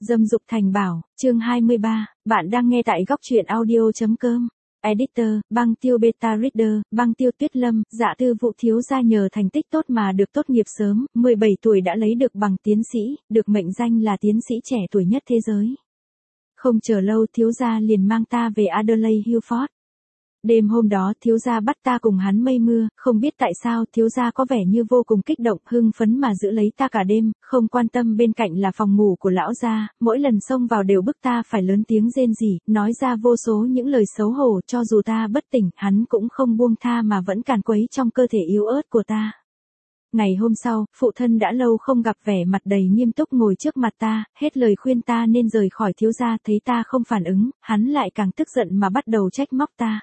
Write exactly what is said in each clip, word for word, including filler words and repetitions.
Dâm dục thành bảo, chương hai mươi ba, bạn đang nghe tại góc truyện audio.com. Editor, Băng Tiêu Beta Reader, Băng Tiêu Tuyết Lâm, Dạ Tư Vụ thiếu gia nhờ thành tích tốt mà được tốt nghiệp sớm, mười bảy tuổi đã lấy được bằng tiến sĩ, được mệnh danh là tiến sĩ trẻ tuổi nhất thế giới. Không chờ lâu thiếu gia liền mang ta về Adelaide Hilford. Đêm hôm đó thiếu gia bắt ta cùng hắn mây mưa, không biết tại sao thiếu gia có vẻ như vô cùng kích động, hưng phấn mà giữ lấy ta cả đêm, không quan tâm bên cạnh là phòng ngủ của lão gia, mỗi lần xông vào đều bức ta phải lớn tiếng rên rỉ, nói ra vô số những lời xấu hổ, cho dù ta bất tỉnh, hắn cũng không buông tha mà vẫn càn quấy trong cơ thể yếu ớt của ta. Ngày hôm sau, phụ thân đã lâu không gặp vẻ mặt đầy nghiêm túc ngồi trước mặt ta, hết lời khuyên ta nên rời khỏi thiếu gia, thấy ta không phản ứng, hắn lại càng tức giận mà bắt đầu trách móc ta.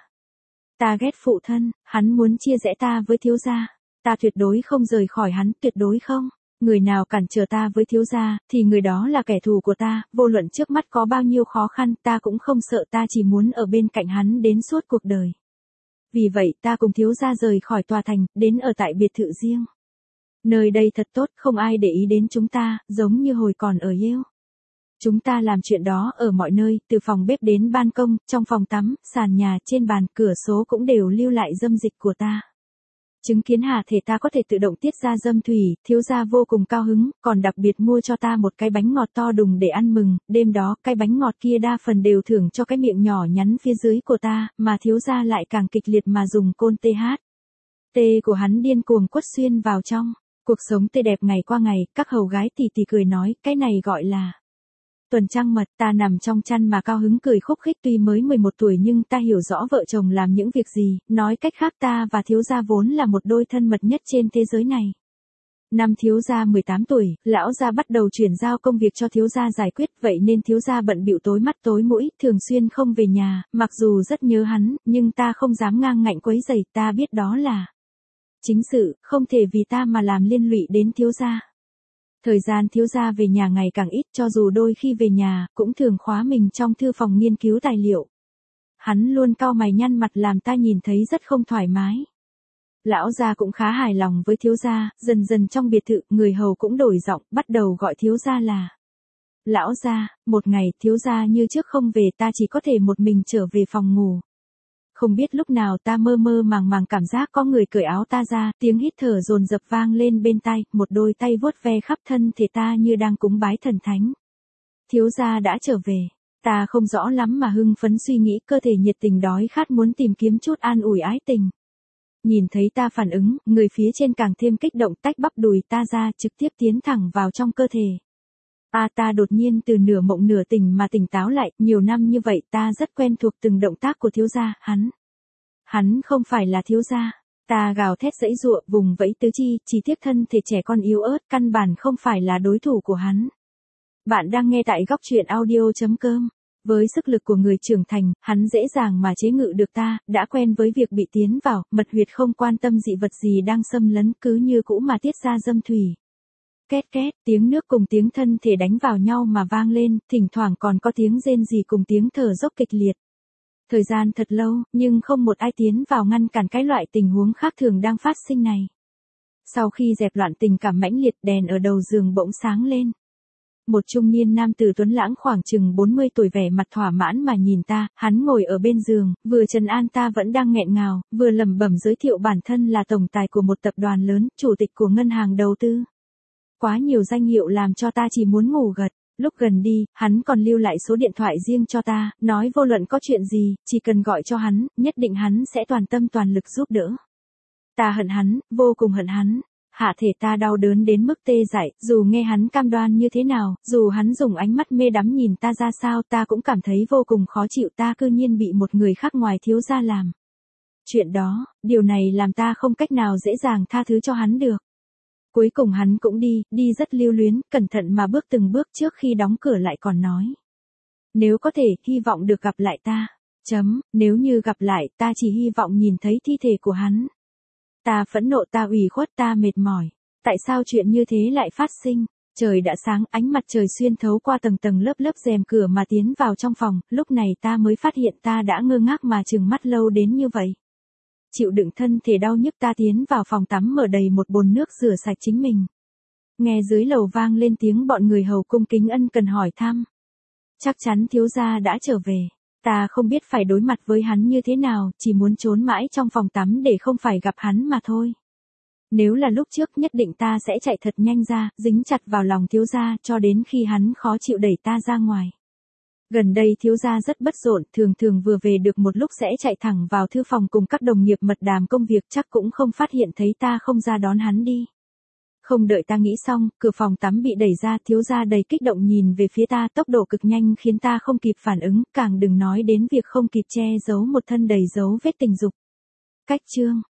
Ta ghét phụ thân, hắn muốn chia rẽ ta với thiếu gia. Ta tuyệt đối không rời khỏi hắn, tuyệt đối không. Người nào cản trở ta với thiếu gia, thì người đó là kẻ thù của ta, vô luận trước mắt có bao nhiêu khó khăn, ta cũng không sợ, ta chỉ muốn ở bên cạnh hắn đến suốt cuộc đời. Vì vậy ta cùng thiếu gia rời khỏi tòa thành, đến ở tại biệt thự riêng. Nơi đây thật tốt, không ai để ý đến chúng ta, giống như hồi còn ở Yale. Chúng ta làm chuyện đó ở mọi nơi, từ phòng bếp đến ban công, trong phòng tắm, sàn nhà, trên bàn, cửa số cũng đều lưu lại dâm dịch của ta. Chứng kiến hạ thể ta có thể tự động tiết ra dâm thủy, thiếu gia vô cùng cao hứng, còn đặc biệt mua cho ta một cái bánh ngọt to đùng để ăn mừng, đêm đó, cái bánh ngọt kia đa phần đều thưởng cho cái miệng nhỏ nhắn phía dưới của ta, mà thiếu gia lại càng kịch liệt mà dùng côn tê hát. Tê của hắn điên cuồng quất xuyên vào trong. Cuộc sống tươi đẹp ngày qua ngày, các hầu gái tì tì cười nói, cái này gọi là tuần trăng mật. Ta nằm trong chăn mà cao hứng cười khúc khích, tuy mới mười một tuổi nhưng ta hiểu rõ vợ chồng làm những việc gì, nói cách khác ta và thiếu gia vốn là một đôi thân mật nhất trên thế giới này. Năm thiếu gia mười tám tuổi, lão gia bắt đầu chuyển giao công việc cho thiếu gia giải quyết, vậy nên thiếu gia bận bịu tối mắt tối mũi, thường xuyên không về nhà, mặc dù rất nhớ hắn, nhưng ta không dám ngang ngạnh quấy rầy, ta biết đó là chính sự, không thể vì ta mà làm liên lụy đến thiếu gia. Thời gian thiếu gia về nhà ngày càng ít, cho dù đôi khi về nhà, cũng thường khóa mình trong thư phòng nghiên cứu tài liệu. Hắn luôn cau mày nhăn mặt làm ta nhìn thấy rất không thoải mái. Lão gia cũng khá hài lòng với thiếu gia, dần dần trong biệt thự, người hầu cũng đổi giọng, bắt đầu gọi thiếu gia là lão gia. Một ngày, thiếu gia như trước không về, ta chỉ có thể một mình trở về phòng ngủ. Không biết lúc nào ta mơ mơ màng màng cảm giác có người cởi áo ta ra, tiếng hít thở dồn dập vang lên bên tai, một đôi tay vuốt ve khắp thân thể ta như đang cúng bái thần thánh. Thiếu gia đã trở về. Ta không rõ lắm mà hưng phấn suy nghĩ, cơ thể nhiệt tình đói khát muốn tìm kiếm chút an ủi ái tình. Nhìn thấy ta phản ứng, người phía trên càng thêm kích động, tách bắp đùi ta ra, trực tiếp tiến thẳng vào trong cơ thể. À, ta đột nhiên từ nửa mộng nửa tỉnh mà tỉnh táo lại, nhiều năm như vậy ta rất quen thuộc từng động tác của thiếu gia, hắn. Hắn không phải là thiếu gia. Ta gào thét giãy giụa, vùng vẫy tứ chi, chỉ tiếc thân thể trẻ con yếu ớt, căn bản không phải là đối thủ của hắn. Bạn đang nghe tại góc truyện audio.com. Với sức lực của người trưởng thành, hắn dễ dàng mà chế ngự được ta, đã quen với việc bị tiến vào, mật huyệt không quan tâm dị vật gì đang xâm lấn, cứ như cũ mà tiết ra dâm thủy. Két két, tiếng nước cùng tiếng thân thể đánh vào nhau mà vang lên, thỉnh thoảng còn có tiếng rên rỉ cùng tiếng thở dốc kịch liệt. Thời gian thật lâu, nhưng không một ai tiến vào ngăn cản cái loại tình huống khác thường đang phát sinh này. Sau khi dẹp loạn tình cảm mãnh liệt, đèn ở đầu giường bỗng sáng lên. Một trung niên nam tử tuấn lãng khoảng chừng bốn mươi tuổi vẻ mặt thỏa mãn mà nhìn ta, hắn ngồi ở bên giường, vừa trấn an ta vẫn đang nghẹn ngào, vừa lẩm bẩm giới thiệu bản thân là tổng tài của một tập đoàn lớn, chủ tịch của ngân hàng đầu tư. Quá nhiều danh hiệu làm cho ta chỉ muốn ngủ gật. Lúc gần đi, hắn còn lưu lại số điện thoại riêng cho ta, nói vô luận có chuyện gì, chỉ cần gọi cho hắn, nhất định hắn sẽ toàn tâm toàn lực giúp đỡ. Ta hận hắn, vô cùng hận hắn. Hạ thể ta đau đớn đến mức tê dại, dù nghe hắn cam đoan như thế nào, dù hắn dùng ánh mắt mê đắm nhìn ta ra sao, ta cũng cảm thấy vô cùng khó chịu, ta cư nhiên bị một người khác ngoài thiếu gia làm chuyện đó, điều này làm ta không cách nào dễ dàng tha thứ cho hắn được. Cuối cùng hắn cũng đi, đi rất lưu luyến, cẩn thận mà bước từng bước, trước khi đóng cửa lại còn nói. Nếu có thể, hy vọng được gặp lại ta. Chấm, nếu như gặp lại, ta chỉ hy vọng nhìn thấy thi thể của hắn. Ta phẫn nộ, ta ủy khuất, ta mệt mỏi. Tại sao chuyện như thế lại phát sinh? Trời đã sáng, ánh mặt trời xuyên thấu qua tầng tầng lớp lớp rèm cửa mà tiến vào trong phòng, lúc này ta mới phát hiện ta đã ngơ ngác mà trừng mắt lâu đến như vậy. Chịu đựng thân thể đau nhức ta tiến vào phòng tắm mở đầy một bồn nước rửa sạch chính mình. Nghe dưới lầu vang lên tiếng bọn người hầu cung kính ân cần hỏi thăm. Chắc chắn thiếu gia đã trở về. Ta không biết phải đối mặt với hắn như thế nào, chỉ muốn trốn mãi trong phòng tắm để không phải gặp hắn mà thôi. Nếu là lúc trước nhất định ta sẽ chạy thật nhanh ra, dính chặt vào lòng thiếu gia cho đến khi hắn khó chịu đẩy ta ra ngoài. Gần đây thiếu gia rất bất rộn, thường thường vừa về được một lúc sẽ chạy thẳng vào thư phòng cùng các đồng nghiệp mật đàm công việc, chắc cũng không phát hiện thấy ta không ra đón hắn đi. Không đợi ta nghĩ xong, cửa phòng tắm bị đẩy ra, thiếu gia đầy kích động nhìn về phía ta, tốc độ cực nhanh khiến ta không kịp phản ứng, càng đừng nói đến việc không kịp che giấu một thân đầy dấu vết tình dục. Cách chương